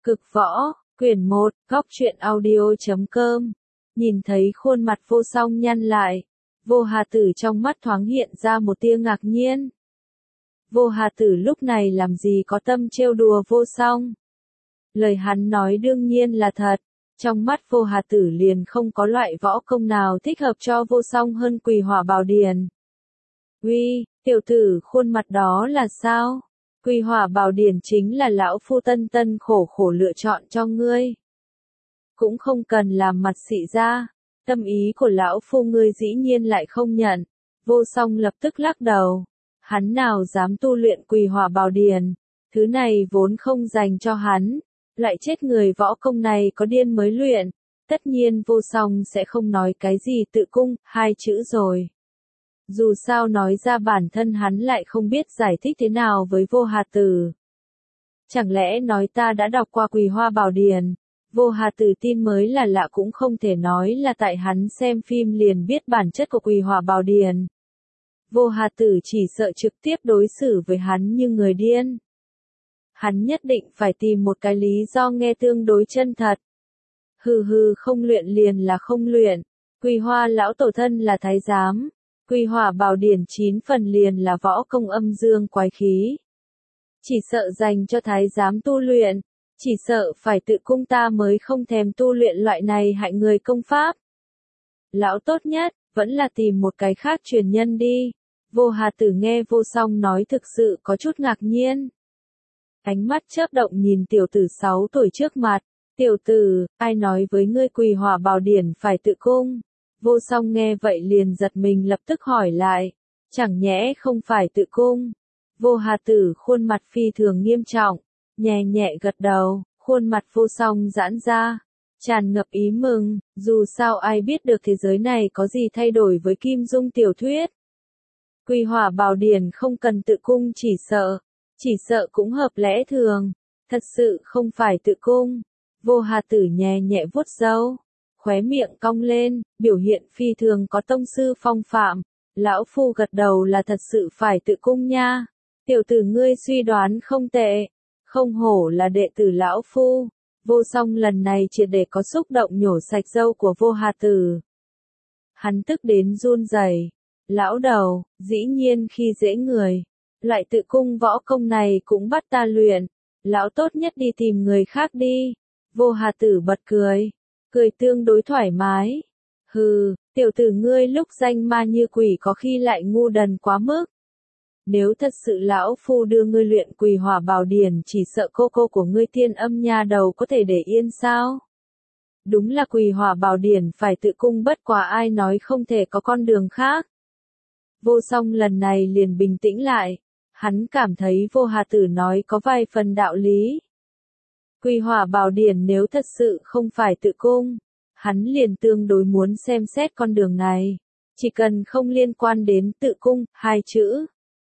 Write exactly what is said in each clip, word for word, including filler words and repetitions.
Cực võ, quyển một, góc truyện audio.com. Nhìn thấy khuôn mặt Vô Song nhăn lại, Vô Hà Tử trong mắt thoáng hiện ra một tia ngạc nhiên. Vô Hà Tử lúc này làm gì có tâm trêu đùa Vô Song. Lời hắn nói đương nhiên là thật, trong mắt Vô Hà Tử liền không có loại võ công nào thích hợp cho Vô Song hơn Quỳ Hỏa Bảo Điển. Uy, tiểu tử khuôn mặt đó là sao? Quỳ Hỏa Bảo Điển chính là lão phu tân tân khổ khổ lựa chọn cho ngươi. Cũng không cần làm mặt xị ra, tâm ý của lão phu ngươi dĩ nhiên lại không nhận. Vô Song lập tức lắc đầu, hắn nào dám tu luyện Quỳ Hỏa Bảo Điển, thứ này vốn không dành cho hắn, lại chết người võ công này có điên mới luyện, tất nhiên Vô Song sẽ không nói cái gì tự cung, hai chữ rồi. Dù sao nói ra bản thân hắn lại không biết giải thích thế nào với Vô Hà Tử. Chẳng lẽ nói ta đã đọc qua Quỳ Hỏa Bảo Điển, Vô Hà Tử tin mới là lạ, cũng không thể nói là tại hắn xem phim liền biết bản chất của Quỳ Hỏa Bảo Điển. Vô Hà Tử chỉ sợ trực tiếp đối xử với hắn như người điên. Hắn nhất định phải tìm một cái lý do nghe tương đối chân thật. Hừ hừ, không luyện liền là không luyện, Quỳ Hoa lão tổ thân là thái giám. Quỳ Hỏa Bảo Điển chín phần liền là võ công âm dương quái khí. Chỉ sợ dành cho thái giám tu luyện, chỉ sợ phải tự cung ta mới không thèm tu luyện loại này hại người công pháp. Lão tốt nhất, vẫn là tìm một cái khác truyền nhân đi. Vô Hà Tử nghe Vô Song nói thực sự có chút ngạc nhiên. Ánh mắt chớp động nhìn tiểu tử sáu tuổi trước mặt. Tiểu tử, ai nói với ngươi Quỳ Hỏa Bảo Điển phải tự cung? Vô Song nghe vậy liền giật mình, lập tức hỏi lại, chẳng nhẽ không phải tự cung? Vô Hà Tử khuôn mặt phi thường nghiêm trọng, nhẹ nhẹ gật đầu, khuôn mặt Vô Song giãn ra, tràn ngập ý mừng, dù sao ai biết được thế giới này có gì thay đổi với Kim Dung tiểu thuyết. Quỳ Hỏa Bảo Điển không cần tự cung, chỉ sợ, chỉ sợ cũng hợp lẽ thường, thật sự không phải tự cung. Vô Hà Tử nhẹ nhẹ vuốt râu, khóe miệng cong lên, biểu hiện phi thường có tông sư phong phạm. Lão phu gật đầu là thật sự phải tự cung nha. Tiểu tử ngươi suy đoán không tệ, không hổ là đệ tử lão phu. Vô Song lần này triệt để có xúc động nhổ sạch râu của Vô Hà Tử. Hắn tức đến run rẩy. Lão đầu, dĩ nhiên khi dễ người, loại tự cung võ công này cũng bắt ta luyện. Lão tốt nhất đi tìm người khác đi. Vô Hà Tử bật cười, cười tương đối thoải mái. Hừ, tiểu tử ngươi lúc danh ma như quỷ có khi lại ngu đần quá mức. Nếu thật sự lão phu đưa ngươi luyện Quỳ Hỏa Bảo Điển, chỉ sợ cô cô của ngươi Thiên Âm nha đầu có thể để yên sao? Đúng là Quỳ Hỏa Bảo Điển phải tự cung, bất quá ai nói không thể có con đường khác. Vô Song lần này liền bình tĩnh lại, hắn cảm thấy Vô Hà Tử nói có vài phần đạo lý. Quỳ Hỏa Bảo Điển nếu thật sự không phải tự cung, hắn liền tương đối muốn xem xét con đường này, chỉ cần không liên quan đến tự cung, hai chữ.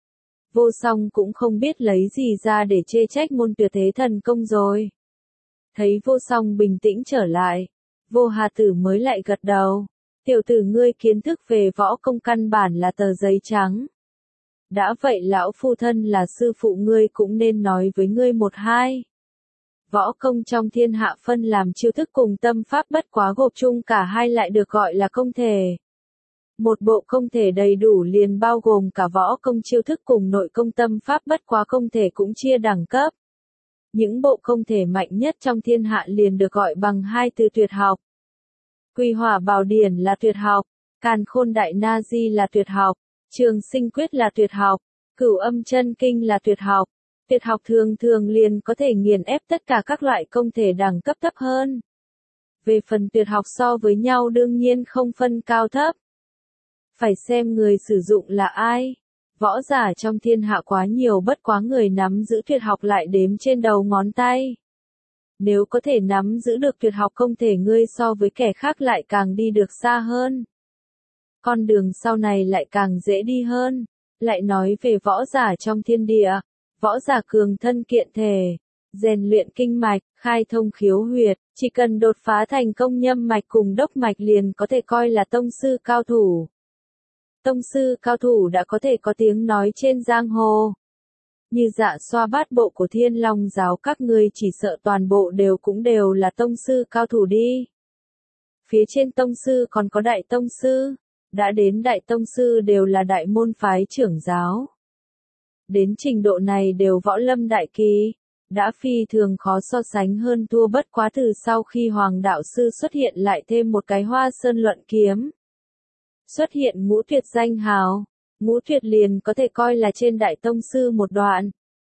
Vô Song cũng không biết lấy gì ra để chê trách môn tuyệt thế thần công rồi. Thấy Vô Song bình tĩnh trở lại, Vô Hà Tử mới lại gật đầu. Tiểu tử ngươi kiến thức về võ công căn bản là tờ giấy trắng. Đã vậy lão phu thân là sư phụ ngươi cũng nên nói với ngươi một hai. Võ công trong thiên hạ phân làm chiêu thức cùng tâm pháp, bất quá gộp chung cả hai lại được gọi là công thể. Một bộ công thể đầy đủ liền bao gồm cả võ công chiêu thức cùng nội công tâm pháp, bất quá công thể cũng chia đẳng cấp. Những bộ công thể mạnh nhất trong thiên hạ liền được gọi bằng hai từ tuyệt học. Quỳ Hỏa Bảo Điển là tuyệt học, Càn Khôn Đại Na Di là tuyệt học, Trường Sinh Quyết là tuyệt học, Cửu Âm Chân Kinh là tuyệt học. Tuyệt học thường thường liền có thể nghiền ép tất cả các loại công thể đẳng cấp thấp hơn. Về phần tuyệt học so với nhau đương nhiên không phân cao thấp. Phải xem người sử dụng là ai. Võ giả trong thiên hạ quá nhiều, bất quá người nắm giữ tuyệt học lại đếm trên đầu ngón tay. Nếu có thể nắm giữ được tuyệt học công thể, ngươi so với kẻ khác lại càng đi được xa hơn. Con đường sau này lại càng dễ đi hơn. Lại nói về võ giả trong thiên địa. Võ giả cường thân kiện thể, rèn luyện kinh mạch, khai thông khiếu huyệt, chỉ cần đột phá thành công nhâm mạch cùng đốc mạch liền có thể coi là tông sư cao thủ. Tông sư cao thủ đã có thể có tiếng nói trên giang hồ. như dạ xoa bát bộ của Thiên Long giáo các ngươi chỉ sợ toàn bộ đều cũng đều là tông sư cao thủ đi. Phía trên tông sư còn có đại tông sư, đã đến đại tông sư đều là đại môn phái trưởng giáo. Đến trình độ này đều võ lâm đại kỳ, đã phi thường khó so sánh hơn thua bất quá từ sau khi Hoàng đạo sư xuất hiện lại thêm một cái Hoa Sơn luận kiếm. Xuất hiện ngũ tuyệt danh hào, ngũ tuyệt liền có thể coi là trên đại tông sư một đoạn.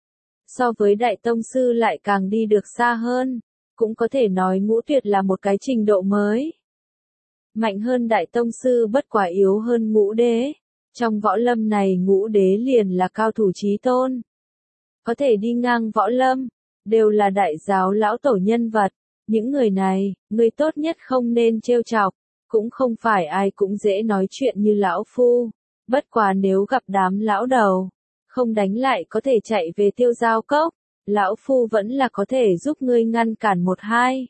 So với đại tông sư lại càng đi được xa hơn, cũng có thể nói ngũ tuyệt là một cái trình độ mới. Mạnh hơn đại tông sư bất quả yếu hơn ngũ đế, trong võ lâm này ngũ đế liền là cao thủ chí tôn. Có thể đi ngang võ lâm, đều là đại giáo lão tổ nhân vật, những người này, người tốt nhất không nên trêu chọc, cũng không phải ai cũng dễ nói chuyện như lão phu, bất quá nếu gặp đám lão đầu, không đánh lại có thể chạy về Tiêu Giao Cốc, lão phu vẫn là có thể giúp ngươi ngăn cản một hai.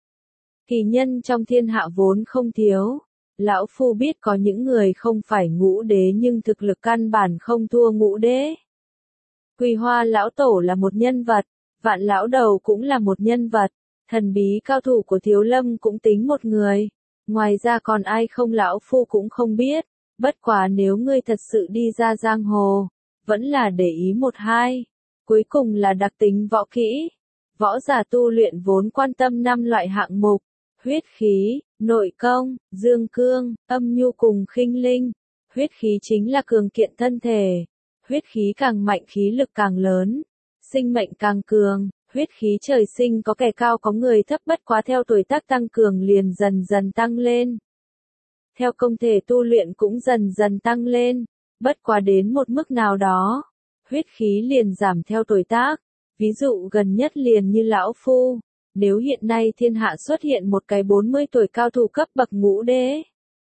Kỳ nhân trong thiên hạ vốn không thiếu, lão phu biết có những người không phải ngũ đế nhưng thực lực căn bản không thua ngũ đế. Quỳ Hoa lão tổ là một nhân vật, Vạn lão đầu cũng là một nhân vật, thần bí cao thủ của Thiếu Lâm cũng tính một người. Ngoài ra còn ai không lão phu cũng không biết, bất quá nếu ngươi thật sự đi ra giang hồ, vẫn là để ý một hai. Cuối cùng là đặc tính võ kỹ. Võ giả tu luyện vốn quan tâm năm loại hạng mục, huyết khí, nội công, dương cương, âm nhu cùng khinh linh. Huyết khí chính là cường kiện thân thể. Huyết khí càng mạnh khí lực càng lớn, sinh mệnh càng cường. Huyết khí trời sinh có kẻ cao có người thấp, bất quá theo tuổi tác tăng cường liền dần dần tăng lên. Theo công thể tu luyện cũng dần dần tăng lên, bất quá đến một mức nào đó, huyết khí liền giảm theo tuổi tác. Ví dụ gần nhất liền như lão phu, nếu hiện nay thiên hạ xuất hiện một cái bốn mươi tuổi cao thủ cấp bậc ngũ đế,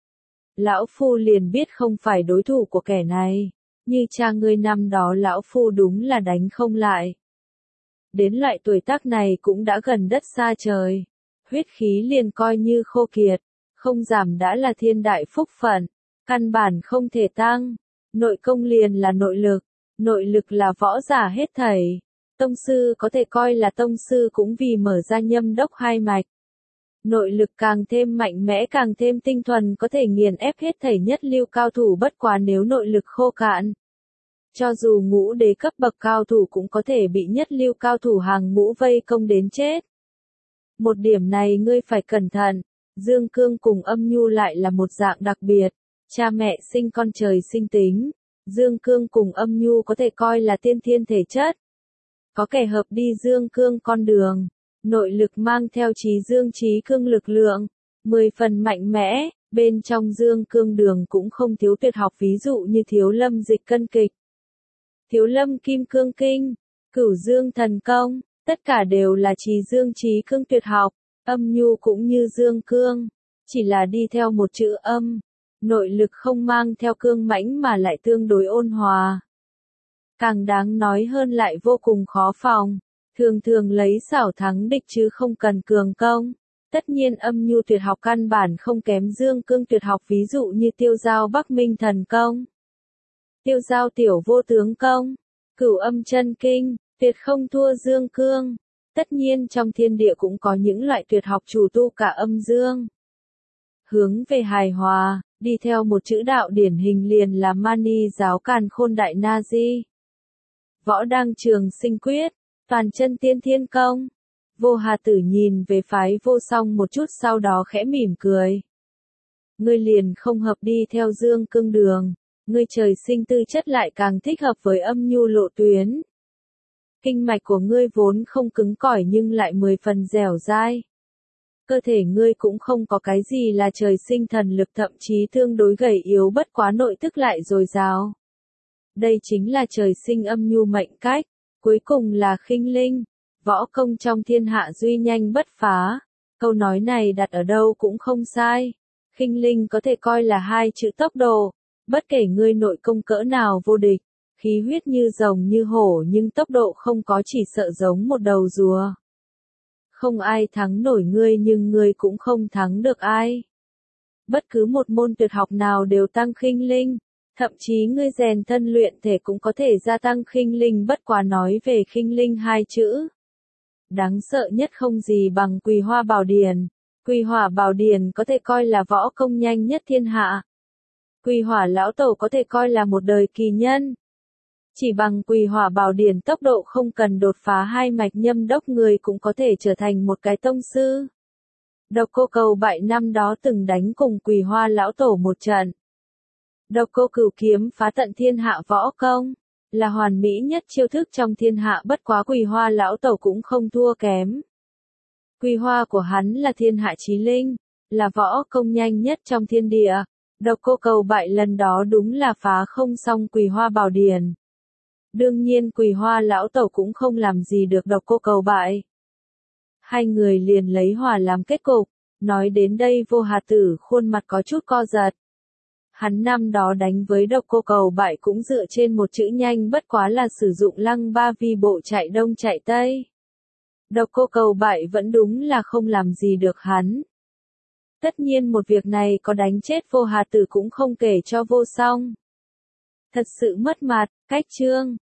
lão phu liền biết không phải đối thủ của kẻ này, như cha ngươi năm đó lão phu đúng là đánh không lại. Đến loại tuổi tác này cũng đã gần đất xa trời, huyết khí liền coi như khô kiệt, không giảm đã là thiên đại phúc phận, căn bản không thể tăng. Nội công liền là nội lực, nội lực là võ giả hết thảy. Tông sư có thể coi là tông sư cũng vì mở ra nhâm đốc hai mạch. Nội lực càng thêm mạnh mẽ càng thêm tinh thuần có thể nghiền ép hết thảy nhất lưu cao thủ, bất quá nếu nội lực khô cạn, cho dù ngũ đế cấp bậc cao thủ cũng có thể bị nhất lưu cao thủ hàng ngũ vây công đến chết. Một điểm này ngươi phải cẩn thận, dương cương cùng âm nhu lại là một dạng đặc biệt, cha mẹ sinh con trời sinh tính, dương cương cùng âm nhu có thể coi là tiên thiên thể chất. Có kẻ hợp đi dương cương con đường, nội lực mang theo trí dương trí cương lực lượng, mười phần mạnh mẽ, bên trong dương cương đường cũng không thiếu tuyệt học, ví dụ như Thiếu Lâm dịch cân kịch, Thiếu Lâm kim cương kinh, Cửu Dương thần công, tất cả đều là trí dương trí cương tuyệt học. Âm nhu cũng như dương cương, chỉ là đi theo một chữ âm, nội lực không mang theo cương mãnh mà lại tương đối ôn hòa. Càng đáng nói hơn lại vô cùng khó phòng, thường thường lấy xảo thắng địch chứ không cần cường công. Tất nhiên âm nhu tuyệt học căn bản không kém dương cương tuyệt học, ví dụ như Tiêu Giao Bắc Minh thần công, Tiêu Giao tiểu vô tướng công, Cửu Âm chân kinh, tuyệt không thua dương cương. Tất nhiên trong thiên địa cũng có những loại tuyệt học chủ tu cả âm dương. Hướng về hài hòa, đi theo một chữ đạo điển hình liền là Mani giáo Càn Khôn Đại Na Di. Võ Đăng Trường Sinh Quyết, Toàn Chân Tiên Thiên Công. Vô Hà Tử nhìn về phái Vô Song một chút sau đó khẽ mỉm cười. Ngươi liền không hợp đi theo dương cương đường, ngươi trời sinh tư chất lại càng thích hợp với âm nhu lộ tuyến. Kinh mạch của ngươi vốn không cứng cỏi nhưng lại mười phần dẻo dai. Cơ thể ngươi cũng không có cái gì là trời sinh thần lực, thậm chí tương đối gầy yếu, bất quá nội tức lại dồi dào. Đây chính là trời sinh âm nhu mệnh cách. Cuối cùng là khinh linh, võ công trong thiên hạ duy nhanh bất phá. Câu nói này đặt ở đâu cũng không sai. Khinh linh có thể coi là hai chữ tốc độ. Bất kể ngươi nội công cỡ nào vô địch, khí huyết như rồng như hổ nhưng tốc độ không có, chỉ sợ giống một đầu rùa. Không ai thắng nổi ngươi nhưng ngươi cũng không thắng được ai. Bất cứ một môn tuyệt học nào đều tăng khinh linh, Thậm chí ngươi rèn thân luyện thể cũng có thể gia tăng khinh linh, bất quá nói về khinh linh hai chữ. Đáng sợ nhất không gì bằng Quỳ Hoa Bảo Điển. Quỳ Hỏa Bảo Điển có thể coi là võ công nhanh nhất thiên hạ. Quỳ Hỏa lão tổ có thể coi là một đời kỳ nhân. Chỉ bằng Quỳ Hỏa Bảo Điển tốc độ không cần đột phá hai mạch nhâm đốc người cũng có thể trở thành một cái tông sư. Độc Cô Cầu Bại năm đó từng đánh cùng Quỳ Hoa lão tổ một trận. Độc Cô Cửu kiếm phá tận thiên hạ võ công, là hoàn mỹ nhất chiêu thức trong thiên hạ, bất quá Quỳ Hoa lão tổ cũng không thua kém. Quỳ Hoa của hắn là thiên hạ chí linh, là võ công nhanh nhất trong thiên địa. Độc Cô Cầu Bại lần đó đúng là phá không xong Quỳ Hoa Bảo Điển. Đương nhiên Quỳ Hoa lão tổ cũng không làm gì được Độc Cô Cầu Bại. Hai người liền lấy hòa làm kết cục. Nói đến đây Vô Hà Tử khuôn mặt có chút co giật. Hắn năm đó đánh với Độc Cô Cầu Bại cũng dựa trên một chữ nhanh, bất quá là sử dụng lăng ba vi bộ chạy đông chạy tây. Độc Cô Cầu Bại vẫn đúng là không làm gì được hắn. Tất nhiên một việc này có đánh chết Vô Hà Tử cũng không kể cho Vô Song. Thật sự mất mặt. Cách chương